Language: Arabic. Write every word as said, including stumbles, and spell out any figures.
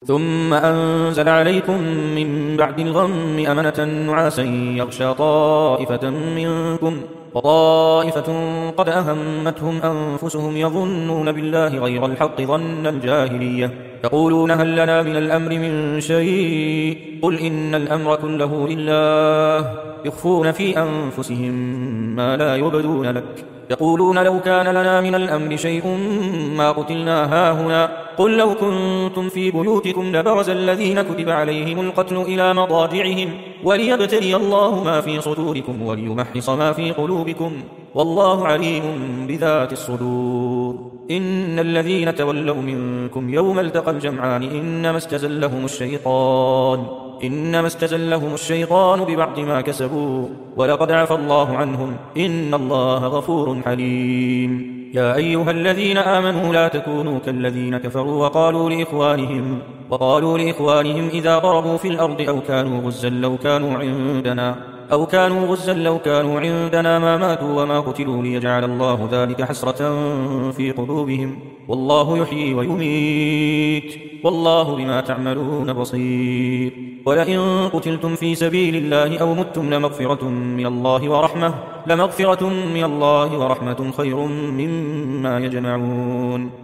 ثم أنزل عليكم من بعد الغم أمنة نعاسا يغشى طائفة منكم وطائفة قد أهمتهم أنفسهم يظنون بالله غير الحق ظن الجاهلية يقولون هل لنا من الأمر من شيء قل إن الأمر كله لله يخفون في أنفسهم ما لا يبدون لك يقولون لو كان لنا من الأمر شيء ما قتلنا هاهنا قل لو كنتم في بيوتكم لبرز الذين كتب عليهم القتل إلى مضاجعهم وليبتلي الله ما في صدوركم وليمحص ما في قلوبكم والله عليم بذات الصدور إن الذين تولوا منكم يوم التقى الجمعان إنما استزلهم الشيطان إنما استزلهم الشيطان ببعض ما كسبوا ولقد عفى الله عنهم إن الله غفور حليم يا أيها الذين آمنوا لا تكونوا كالذين كفروا وقالوا لإخوانهم وقالوا لإخوانهم إذا ضربوا في الأرض أو كانوا غزا لو كانوا عندنا أو كانوا غزا لو كانوا عندنا ما ماتوا وما قتلوا ليجعل الله ذلك حسرة في قلوبهم والله يحيي ويميت والله بما تعملون بصير ولئن قتلتم في سبيل الله أو متم لمغفرة من الله ورحمة لمغفرة من الله ورحمة خير مما يجمعون